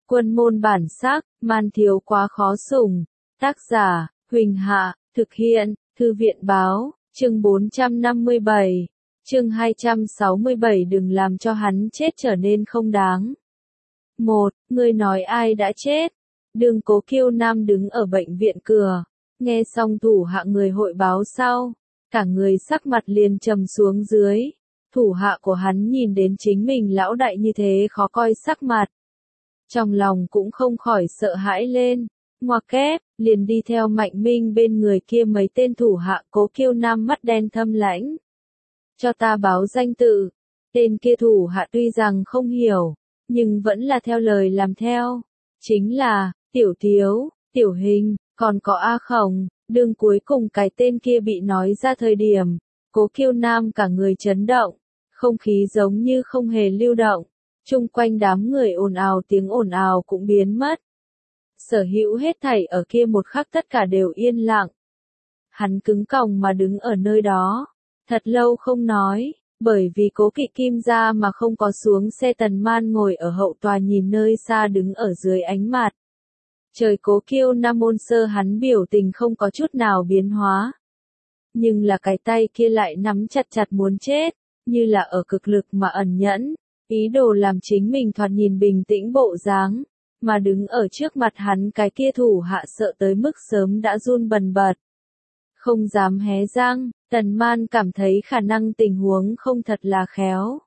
Quân môn bản sắc, man thiếu quá khó sủng. Tác giả, Huỳnh Hạ, thực hiện, Thư viện báo, chương 457, chương 267 đừng làm cho hắn chết trở nên không đáng. 1. Ngươi nói ai đã chết? Đường Cố Kiêu Nam đứng ở bệnh viện cửa, nghe xong thủ hạ người hội báo sau, cả người sắc mặt liền trầm xuống dưới. Thủ hạ của hắn nhìn đến chính mình lão đại như thế khó coi sắc mặt. Trong lòng cũng không khỏi sợ hãi lên, ngoặc kép, liền đi theo Mạnh Minh bên người kia mấy tên thủ hạ. Cố Kiêu Nam mắt đen thâm lãnh. Cho ta báo danh tự. Tên kia thủ hạ tuy rằng không hiểu, nhưng vẫn là theo lời làm theo. Chính là, Tiểu Thiếu, Tiểu Hình, còn có A Khổng. Đương cuối cùng cái tên kia bị nói ra thời điểm, Cố Kiêu Nam cả người chấn động, không khí giống như không hề lưu động. Chung quanh đám người ồn ào, tiếng ồn ào cũng biến mất. Sở hữu hết thảy ở kia một khắc tất cả đều yên lặng. Hắn cứng còng mà đứng ở nơi đó, thật lâu không nói, bởi vì Cố Kỵ Kim ra mà không có xuống xe. Tần Man ngồi ở hậu tòa nhìn nơi xa đứng ở dưới ánh mặt trời Cố Kiêu Nam môn sơ, hắn biểu tình không có chút nào biến hóa. Nhưng là cái tay kia lại nắm chặt chặt muốn chết, như là ở cực lực mà ẩn nhẫn, ý đồ làm chính mình thoạt nhìn bình tĩnh bộ dáng, mà đứng ở trước mặt hắn cái kia thủ hạ sợ tới mức sớm đã run bần bật. Không dám hé răng, Tần Man cảm thấy khả năng tình huống không thật là khéo.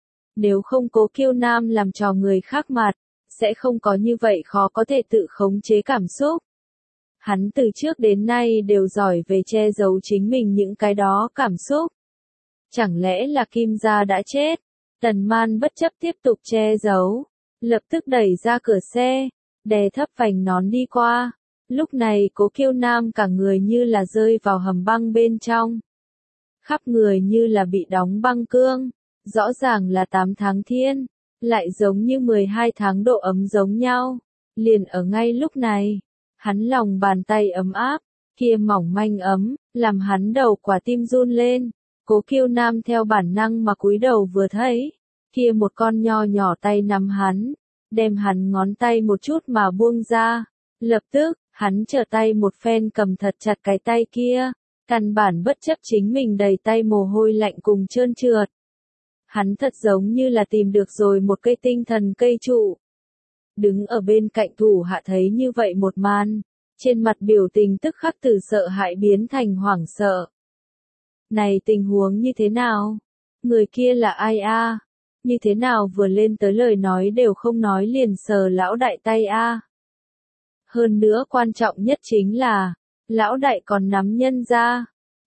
Nếu không Cố Kiêu Nam làm trò người khác mặt, sẽ không có như vậy khó có thể tự khống chế cảm xúc. Hắn từ trước đến nay đều giỏi về che giấu chính mình những cái đó cảm xúc. Chẳng lẽ là Kim gia đã chết? Tần Man bất chấp tiếp tục che giấu, lập tức đẩy ra cửa xe, đè thấp vành nón đi qua. Lúc này Cố Kiêu Nam cả người như là rơi vào hầm băng bên trong. Khắp người như là bị đóng băng cương, rõ ràng là 8 tháng thiên, lại giống như 12 tháng độ ấm giống nhau. Liền ở ngay lúc này, hắn lòng bàn tay ấm áp, kia mỏng manh ấm, làm hắn đầu quả tim run lên. Cố Kiêu Nam theo bản năng mà cúi đầu vừa thấy, kia một con nho nhỏ tay nắm hắn, đem hắn ngón tay một chút mà buông ra. Lập tức, hắn trở tay một phen cầm thật chặt cái tay kia, căn bản bất chấp chính mình đầy tay mồ hôi lạnh cùng trơn trượt. Hắn thật giống như là tìm được rồi một cây tinh thần cây trụ. Đứng ở bên cạnh thủ hạ thấy như vậy một màn, trên mặt biểu tình tức khắc từ sợ hãi biến thành hoảng sợ. Này tình huống như thế nào? Người kia là ai a? Như thế nào vừa lên tới lời nói đều không nói liền sờ lão đại tay a? Hơn nữa quan trọng nhất chính là, lão đại còn nắm nhân ra.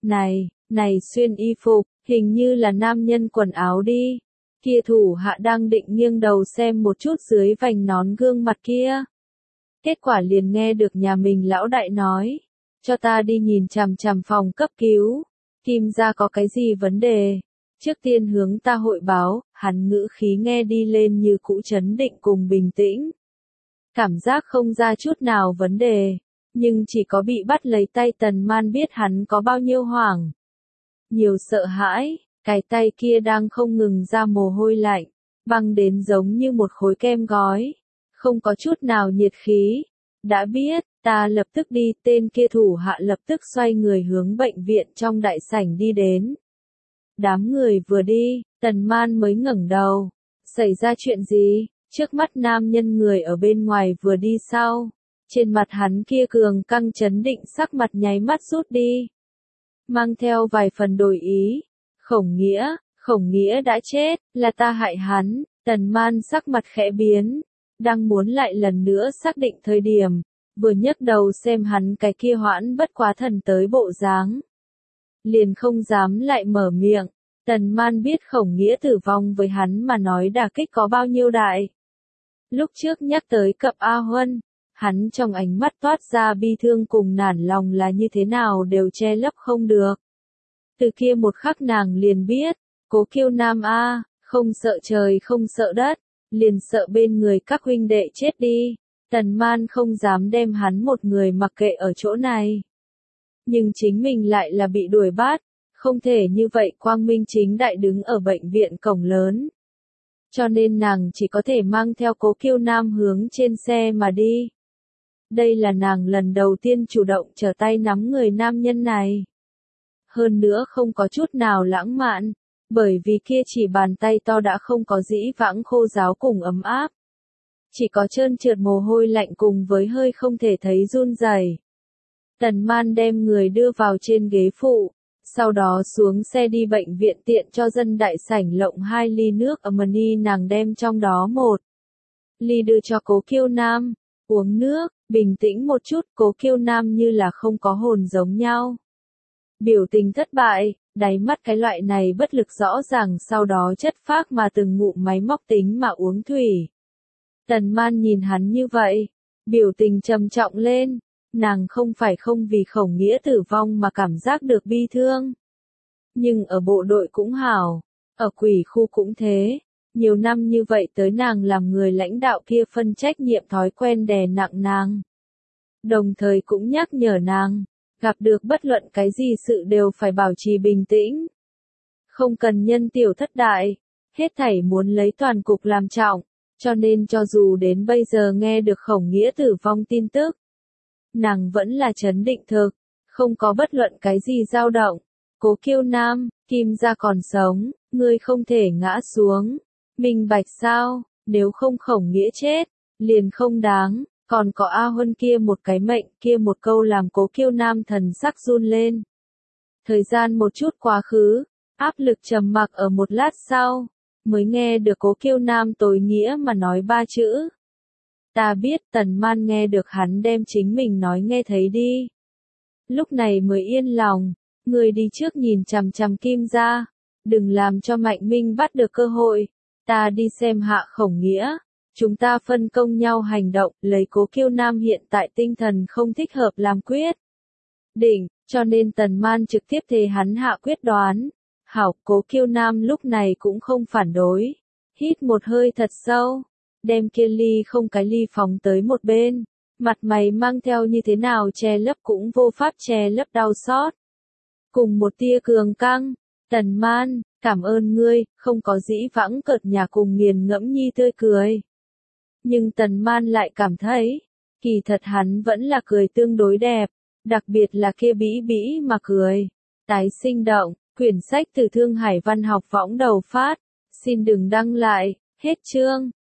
Này xuyên y phục, hình như là nam nhân quần áo đi. Kia thủ hạ đang định nghiêng đầu xem một chút dưới vành nón gương mặt kia. Kết quả liền nghe được nhà mình lão đại nói, cho ta đi nhìn chằm chằm phòng cấp cứu. Kim gia có cái gì vấn đề? Trước tiên hướng ta hội báo. Hắn ngữ khí nghe đi lên như cũ trấn định cùng bình tĩnh. Cảm giác không ra chút nào vấn đề, nhưng chỉ có bị bắt lấy tay Tần Man biết hắn có bao nhiêu hoảng. Nhiều sợ hãi, cái tay kia đang không ngừng ra mồ hôi lạnh, băng đến giống như một khối kem gói, không có chút nào nhiệt khí. Đã biết, ta lập tức đi. Tên kia thủ hạ lập tức xoay người hướng bệnh viện trong đại sảnh đi đến. Đám người vừa đi, Tần Man mới ngẩng đầu. Xảy ra chuyện gì? Trước mắt nam nhân người ở bên ngoài vừa đi sau, trên mặt hắn kia cường căng chấn định sắc mặt nháy mắt rút đi, mang theo vài phần đổi ý. Khổng Nghĩa đã chết, là ta hại hắn. Tần Man sắc mặt khẽ biến, đang muốn lại lần nữa xác định thời điểm, vừa nhấc đầu xem hắn cái kia hoãn bất quá thần tới bộ dáng, liền không dám lại mở miệng. Tần Man biết Khổng Nghĩa tử vong với hắn mà nói đả kích có bao nhiêu đại. Lúc trước nhắc tới cập A Huân, hắn trong ánh mắt toát ra bi thương cùng nản lòng là như thế nào đều che lấp không được. Từ kia một khắc nàng liền biết, Cố Kiêu Nam a, không sợ trời không sợ đất, liền sợ bên người các huynh đệ chết đi. Tần Man không dám đem hắn một người mặc kệ ở chỗ này. Nhưng chính mình lại là bị đuổi bắt, không thể như vậy quang minh chính đại đứng ở bệnh viện cổng lớn. cho nên nàng chỉ có thể mang theo Cố Kiêu Nam hướng trên xe mà đi. Đây là nàng lần đầu tiên chủ động trở tay nắm người nam nhân này. Hơn nữa không có chút nào lãng mạn, bởi vì kia chỉ bàn tay to đã không có dĩ vãng khô ráo cùng ấm áp. Chỉ có trơn trượt mồ hôi lạnh cùng với hơi không thể thấy run rẩy. Tần Man đem người đưa vào trên ghế phụ, sau đó xuống xe đi bệnh viện tiện cho dân đại sảnh lộng 2 ly nước Amani, nàng đem trong đó 1 ly đưa cho Cố Kiêu Nam, uống nước, bình tĩnh một chút. Cố Kiêu Nam như là không có hồn giống nhau. Biểu tình thất bại, đáy mắt cái loại này bất lực rõ ràng, sau đó chất phác mà từng ngụm máy móc tính mà uống thủy. Tần Man nhìn hắn như vậy, biểu tình trầm trọng lên, nàng không phải không vì Khổng Nghĩa tử vong mà cảm giác được bi thương. Nhưng ở bộ đội cũng hảo, ở quỷ khu cũng thế, nhiều năm như vậy tới nàng làm người lãnh đạo kia phân trách nhiệm thói quen đè nặng nàng. Đồng thời cũng nhắc nhở nàng, gặp được bất luận cái gì sự đều phải bảo trì bình tĩnh. Không cần nhân tiểu thất đại, hết thảy muốn lấy toàn cục làm trọng, cho nên cho dù đến bây giờ nghe được Khổng Nghĩa tử vong tin tức, nàng vẫn là trấn định thực, không có bất luận cái gì dao động. Cố Kiêu Nam, Kim gia còn sống, ngươi không thể ngã xuống. Minh bạch sao, nếu không Khổng Nghĩa chết, liền không đáng, còn có A Huân kia một cái mệnh, kia một câu làm Cố Kiêu Nam thần sắc run lên. Thời gian một chút quá khứ, áp lực trầm mặc ở một lát sau, mới nghe được Cố Kiêu Nam tối nghĩa mà nói 3 chữ. Ta biết. Tần Man nghe được hắn đem chính mình nói nghe thấy đi. Lúc này mới yên lòng, người đi trước nhìn chằm chằm Kim gia, đừng làm cho Mạnh Minh bắt được cơ hội. Ta đi xem hạ Khổng Nghĩa, chúng ta phân công nhau hành động, lấy Cố Kiêu Nam hiện tại tinh thần không thích hợp làm quyết định, cho nên Tần Man trực tiếp thề hắn hạ quyết đoán. Hảo. Cố Kiêu Nam lúc này cũng không phản đối, hít một hơi thật sâu, đem kia ly không cái ly phóng tới một bên, mặt mày mang theo như thế nào che lấp cũng vô pháp che lấp đau xót. Cùng một tia cường căng, Tần Man, cảm ơn ngươi, không có dĩ vãng cợt nhả cùng nghiền ngẫm nhi tươi cười. Nhưng Tần Man lại cảm thấy, kỳ thật hắn vẫn là cười tương đối đẹp, đặc biệt là kia bĩ bĩ mà cười, tái sinh động. Quyển sách từ Thương Hải Văn học võng đầu phát, xin đừng đăng lại, hết chương.